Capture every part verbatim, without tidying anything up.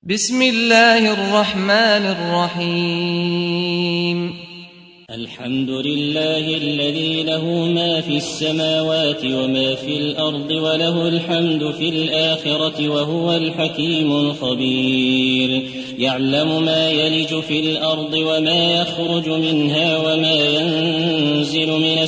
بسم الله الرحمن الرحيم. الحمد لله الذي له ما في السماوات وما في الأرض وله الحمد في الآخرة وهو الحكيم الخبير. يعلم ما يلج في الأرض وما يخرج منها وما ينزل من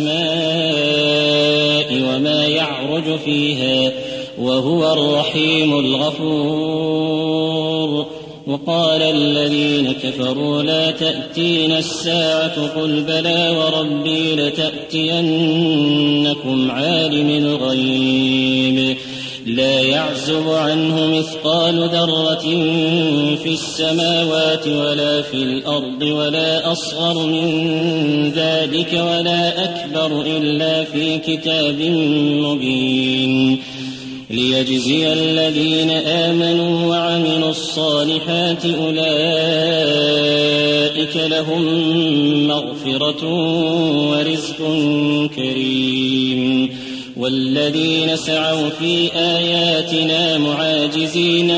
السماء وما يعرج فيها وهو الرحيم الغفور. وقال الذين كفروا لا تأتينا الساعة قل بلى وربي لتأتينكم عالم الغيب لا يعزب عنه مثقال ذرة في السماوات ولا في الأرض ولا أصغر من ذلك ولا أكبر إلا في كتاب مبين ليجزي الذين آمنوا وعملوا الصالحات أولئك لهم مغفرة ورزق كريم. والذين سعوا في آياتنا معاجزين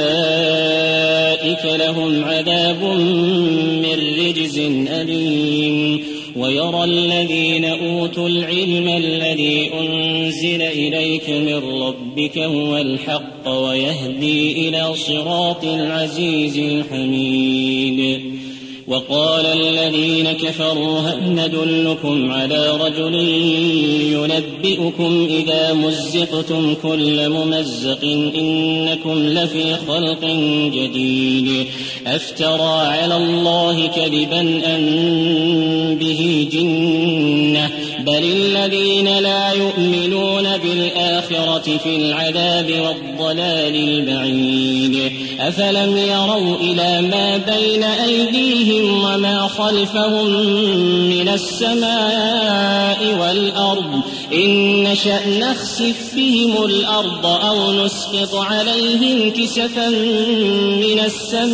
أولئك لهم عذاب من رجز أليم. ويرى الذين أوتوا العلم الذي أنزل إليك من ربك هو الحق ويهدي إلى صراط العزيز الحميد. وقال الذين كفروا هل ندلكم على رجل ينبئكم إذا مزقتم كل ممزق إنكم لفي خلق جديد أفترى على الله كذبا أم به جنة بل الذين لا يؤمنون بالآخرة في العذاب والضلال البعيد. أفلم يروا إلى ما بين أيديهم وما خلفهم من السماء والأرض إن نشأ نخسف بهم الأرض أو نسقط عليهم كسفا من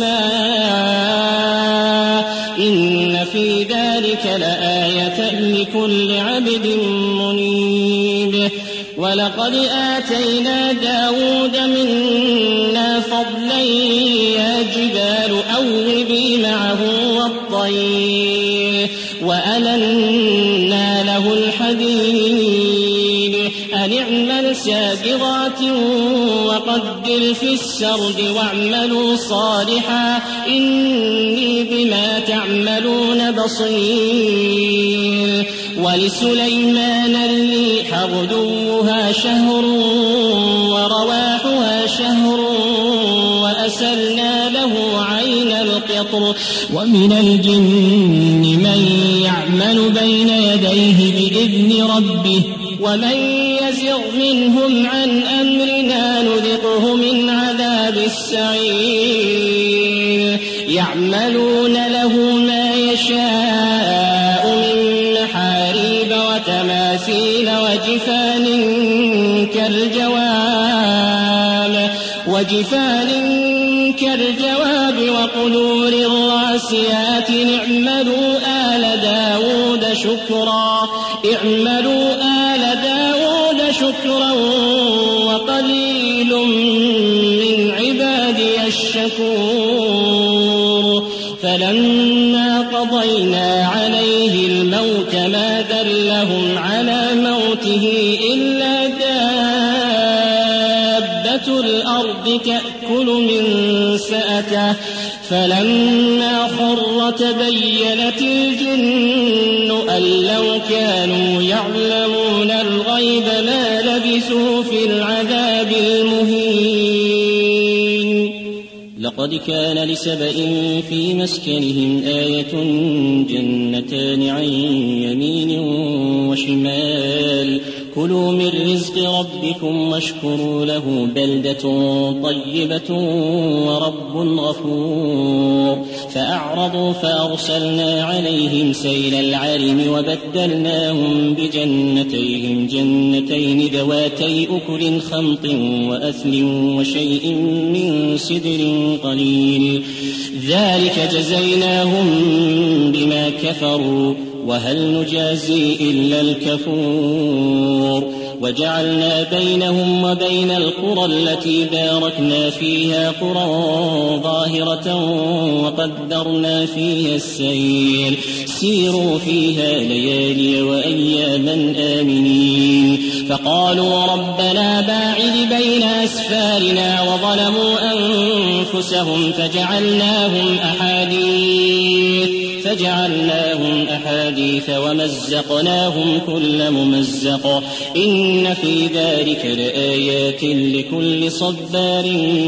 السماء إن في ذلك لآية لكل عبد منيب. ولقد آتينا داود منا فضلا يا جبال أوبي معه والطير وألنا له الحديد أن اعمل سابغات وقدر في السرد واعملوا صالحا إني بما تعملون بصير. ولسليمان الريح غدوها شهر ورواحها شهر وأسلنا له عين القطر ومن الجن من يعمل بين يديه بإذن ربه ومن يزغ منهم عن أمرنا نذقه من عذاب السعير. يعملون له ما يشاء من محاريب وتماثيل وجفان كالجواب وجفان كالجواب وقدور الراسيات اعملوا آل داود شكرا اعملوا آل داود شكرا وقليل من عبادي الشكور. فلما قضينا عليه الموت ما دلهم على موته إلا دابة الأرض تأكل من سأته فلما خر تبينت الجن أن لو كانوا يعلمون الغيب ما لبثوا في العذاب المهين. لقد كان لسبإ في مسكنهم آية جنتان عن يمين وشمال كلوا من رزق ربكم واشكروا له بلدة طيبة ورب غفور. فأعرضوا فأرسلنا عليهم سيل العرم وبدلناهم بجنتيهم جنتين ذواتي أكل خمط وأثل وشيء من سدر قليل ذلك جزيناهم بما كفروا وهل نجازي إلا الكفور. وجعلنا بينهم وبين القرى التي باركنا فيها قرى ظاهرة وقدرنا فيها السير سيروا فيها ليالي وأياما آمنين فقالوا ربنا باعد بين أسفارنا وظلموا أنفسهم فجعلناهم أحاديث فجعلناهم أحاديث ومزقناهم كل ممزق إن في ذلك لآيات لكل صبار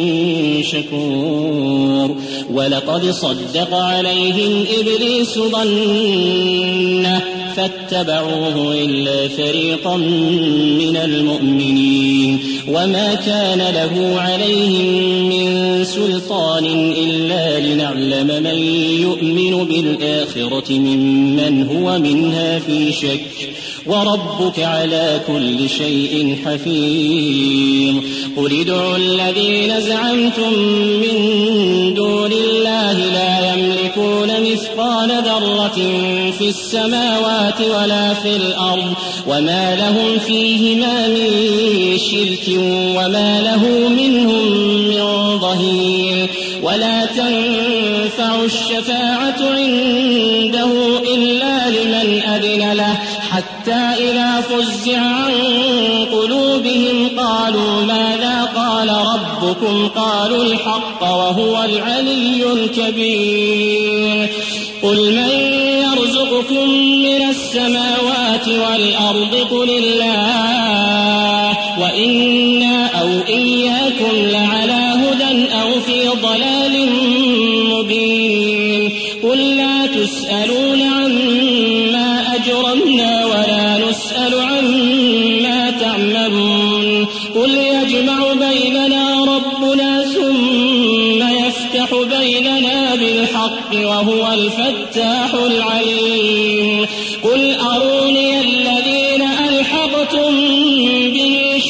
شكور ولقد صدق عليهم إبليس ظنه فاتبعوه إلا فريقا من المؤمنين وما كان له عليهم من سلطان إلا لنعلم من يؤمن بالآخرة ممن هو منها في شك وربك على كل شيء حفيظ قل ادعوا الذين زعمتم من دون الله لا يملكون مثقال ذرة في السماوات ولا في الأرض وما لهم فيهما من شرك وما له منهم من ظهير ولا تنفع الشفاعة عنده إلا لمن أذن له حتى إذا فزع عن قلوبهم قالوا ماذا قال ربكم قالوا الحق وهو العلي الكبير قل من يرزقكم من السماوات والأرض قل الله وإنا أو إياكم لعلى هدى أو في ضلال مبين قل لا تسألون عما أجرمنا ولا نسأل عما تعملون قل يجمع بيننا ربنا ثم يفتح بيننا بالحق وهو الفتاح العليم قل أروني الذين ألحقتم به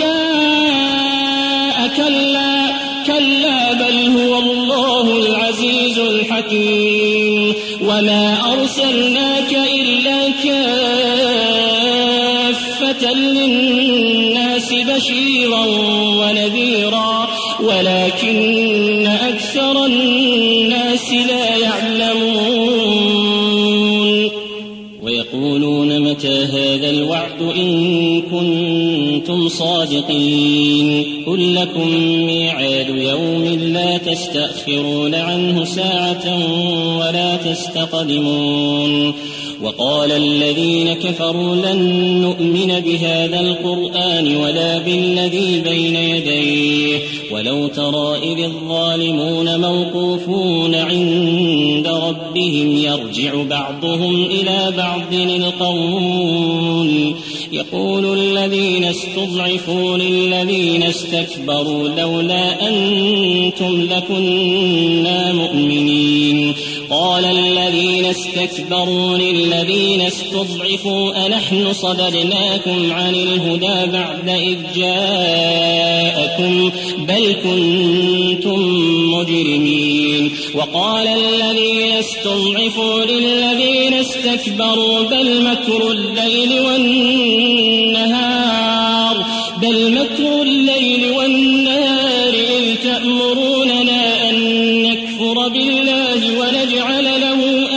شركاء كلا كلا بل هو الله العزيز الحكيم وما أرسلناك إلا كافة للناس بشيرا ونذيرا ولكن أكثر الناس لا يعلمون ويقولون متى هذا الوعد إن كنتم صادقين قل لكم ميعاد يوم لا تستأخرون عنه ساعة ولا تستقدمون وقال الذين كفروا لن نؤمن بهذا القرآن ولا بالذي بين يديه ولو ترى إذ الظالمون موقوفون عند ربهم يرجع بعضهم إلى بعض القول يقول الذين استضعفوا للذين استكبروا لولا أنتم لكنا مؤمنين قال الذين استكبروا للذين استضعفوا أنحن صددناكم عن الهدى بعد إذ جاءكم بل كنتم مجرمين وقال الذين استضعفوا للذين استكبروا بل مكر الليل والنهار بل مكر الليل والنهار إذ تأمروننا أن نكفر بالله ونجعل له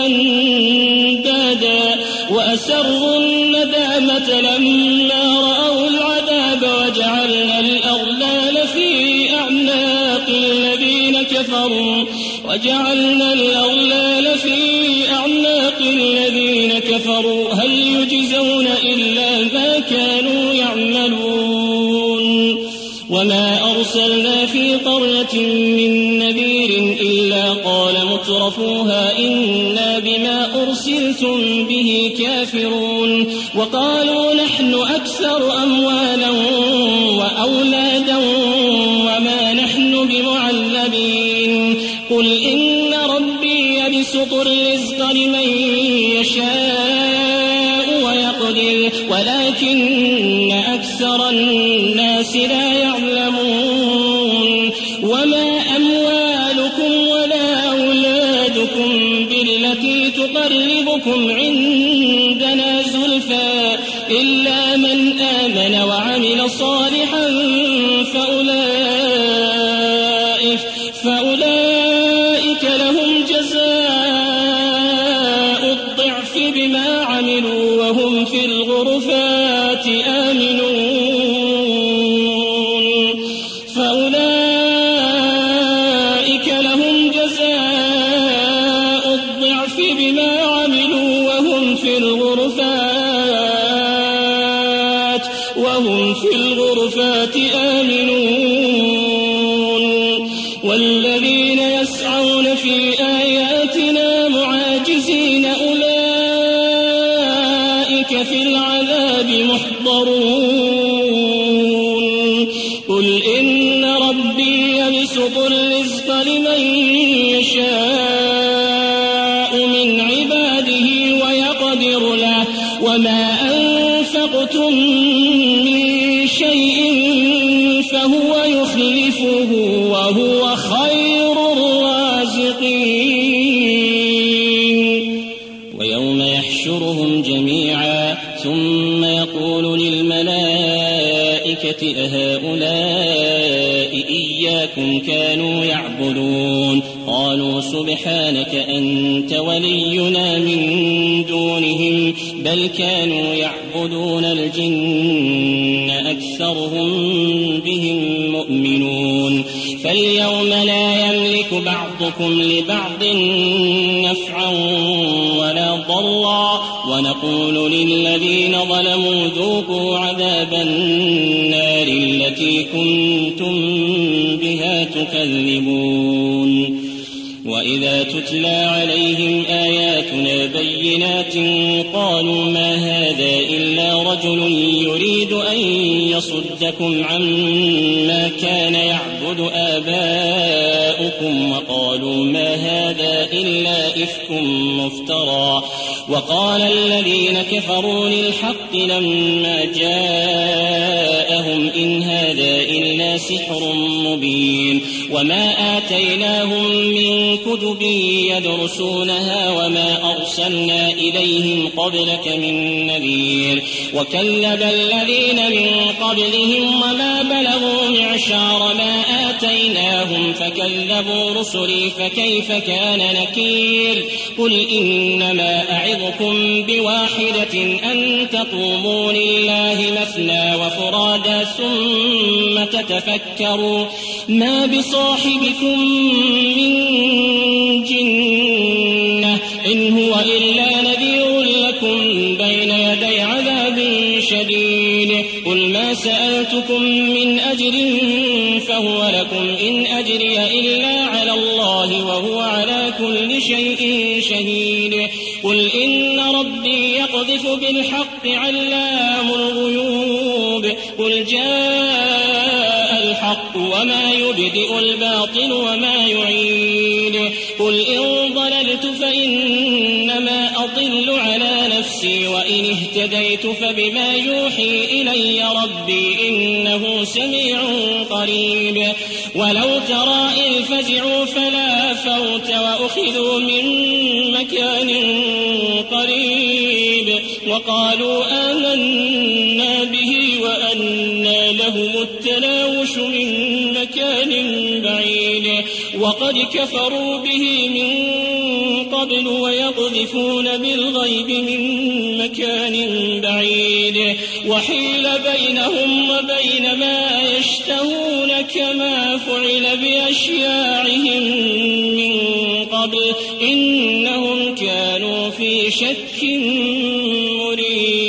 أندادا وأسروا الندامة لما رأوا العذاب وجعلنا الأغلال في أعناق الذين كفروا وجعلنا الأغلال في أعناق الذين كفروا هل يجزون إلا ما كانوا يعملون وما أرسلنا في قرية من نذير إلا قال مترفوها إنا بما أرسلتم به كافرون وقالوا نحن أكثر أموالا وأولادا وما نحن بمعذبين قل إن ربي يبسط الرزق لمن يشاء ويقدر ولكن أكثر الناس لا يعلمون وما أموالكم ولا أولادكم بالتي تقربكم عندنا زلفى إلا من آمن وعمل فأولئك لهم جزاء الضعف بما عملوا وهم في الغرفات آمنون فأولئك لهم جزاء الضعف بما عملوا وهم في الغرفات وهم في الغرفات آمنون والذين يسعون في آياتنا معاجزين أولئك في العذاب محضرون قل إن ربي يبسط الرزق لمن يشاء من عباده ويقدر له وما أنفقتم من شيء فهو يخلفه وهو خير الرازقين ويوم يحشرهم جميعا ثم يقول للملائكة أهؤلاء إياكم كانوا يعبدون قالوا سبحانك أنت ولينا من دونهم بل كانوا يعبدون الجن أكثرهم بهم مؤمنون فاليوم لا يملك بعضكم لبعض نفعا ولا ضرا ونقول للذين ظلموا ذوقوا عذاب النار التي كنتم بها تكذبون وإذا تتلى عليهم آياتنا بينات قالوا ما هذا إلا رجل يريد أن يصدكم عما كان يعبد آباؤكم وقالوا ما هذا إلا إفك مفترى وقال الذين كفروا للحق لما جاءهم إن هذا إلا سحر مبين وما آتيناهم من كتب يدرسونها وما أرسلنا إليهم قبلك من نذير وكذب الذين من قبلهم وما بلغوا معشار ما آتيناهم فكذبوا رسلي فكيف كان نكير قل إنما أعظكم بواحدة أن تقوموا لله مثنى وفرادا ثم تتفكروا ما بصاحبكم من جنة إن هو إلا نذير لكم بين يدي عذاب شديد قل ما سألتكم من أجر فهو لكم إن أجري إلا على الله وهو على كل شيء شهيد قل إن ربي يقذف بالحق علام الغيوب قل جاء الحق وما يبدئ الباطل وما يعيد قل إن ضللت فإنما أضل على نفسي وإن اهتديت فبما يوحي إلي ربي إنه سميع قريب ولو ترى إذ فزعوا فلا فوت وأخذوا من مكان قريب وقالوا آمنا به وأنى لهم التناوش من مكان بعيد وقد كفروا به من قبل ويقذفون بالغيب من مكان بعيد وحيل بينهم وبين ما يشتهون كما فعل بأشياعهم من قبل إنهم كانوا في شك مريب